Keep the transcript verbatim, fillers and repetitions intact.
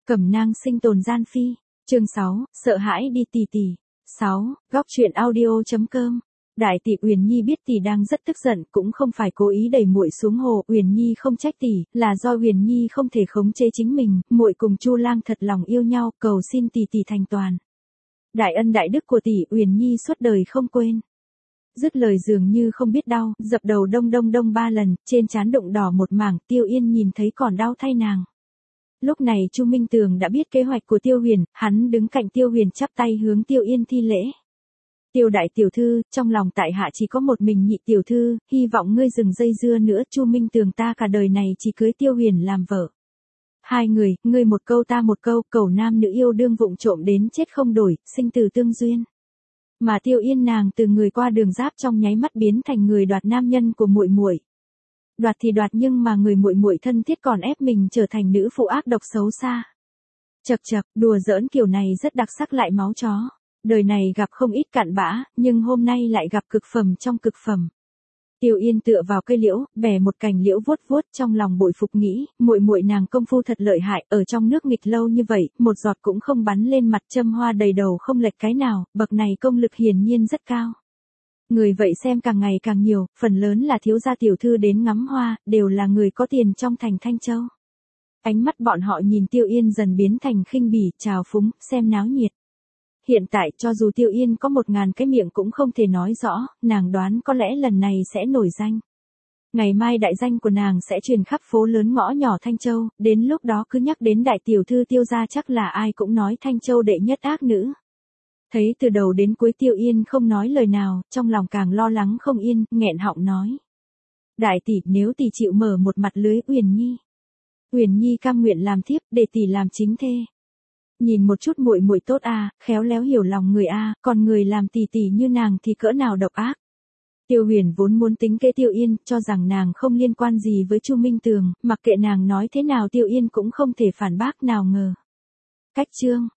Cẩm nang sinh tồn gian phi. Chương sáu, sợ hãi đi tỷ tỷ. sáu, góc truyện audio.com. Đại tỷ Uyển Nhi biết tỷ đang rất tức giận, cũng không phải cố ý đẩy muội xuống hồ, Uyển Nhi không trách tỷ, là do Uyển Nhi không thể khống chế chính mình, muội cùng Chu Lang thật lòng yêu nhau, cầu xin tỷ tỷ thành toàn. Đại ân đại đức của tỷ Uyển Nhi suốt đời không quên. Dứt lời dường như không biết đau, dập đầu đông đông đông ba lần, trên trán đụng đỏ một mảng, Tiêu Yên nhìn thấy còn đau thay nàng. Lúc này Chu Minh Tường đã biết kế hoạch của Tiêu Huyền, hắn đứng cạnh Tiêu Huyền chắp tay hướng Tiêu Yên thi lễ. Tiêu đại tiểu thư, trong lòng tại hạ chỉ có một mình nhị tiểu thư, hy vọng ngươi dừng dây dưa nữa, Chu Minh Tường ta cả đời này chỉ cưới Tiêu Huyền làm vợ. Hai người, ngươi một câu ta một câu, cầu nam nữ yêu đương vụng trộm đến chết không đổi, sinh tử tương duyên. Mà Tiêu Yên nàng từ người qua đường giáp trong nháy mắt biến thành người đoạt nam nhân của muội muội. Đoạt thì đoạt nhưng mà người muội muội thân thiết còn ép mình trở thành nữ phụ ác độc xấu xa. Chậc chậc, đùa giỡn kiểu này rất đặc sắc lại máu chó. Đời này gặp không ít cặn bã, nhưng hôm nay lại gặp cực phẩm trong cực phẩm. Tiêu Yên tựa vào cây liễu, bẻ một cành liễu vuốt vuốt, trong lòng bội phục nghĩ, muội muội nàng công phu thật lợi hại, ở trong nước nghịch lâu như vậy, một giọt cũng không bắn lên mặt, châm hoa đầy đầu không lệch cái nào, bậc này công lực hiển nhiên rất cao. Người vậy xem càng ngày càng nhiều, phần lớn là thiếu gia tiểu thư đến ngắm hoa, đều là người có tiền trong thành Thanh Châu. Ánh mắt bọn họ nhìn Tiêu Yên dần biến thành khinh bỉ, trào phúng, xem náo nhiệt. Hiện tại cho dù Tiêu Yên có một ngàn cái miệng cũng không thể nói rõ, nàng đoán có lẽ lần này sẽ nổi danh. Ngày mai đại danh của nàng sẽ truyền khắp phố lớn ngõ nhỏ Thanh Châu, đến lúc đó cứ nhắc đến đại tiểu thư Tiêu gia chắc là ai cũng nói Thanh Châu đệ nhất ác nữ. Thấy từ đầu đến cuối Tiêu Yên không nói lời nào, trong lòng càng lo lắng không yên, nghẹn họng nói. Đại tỷ, nếu tỷ chịu mở một mặt lưới Uyển Nhi. Uyển Nhi cam nguyện làm thiếp, để tỷ làm chính thê. Nhìn một chút muội muội tốt a, khéo léo hiểu lòng người a, còn người làm tỷ tỷ như nàng thì cỡ nào độc ác. Tiêu Huyền vốn muốn tính kế Tiêu Yên, cho rằng nàng không liên quan gì với Chu Minh Tường, mặc kệ nàng nói thế nào Tiêu Yên cũng không thể phản bác, nào ngờ. Cách chương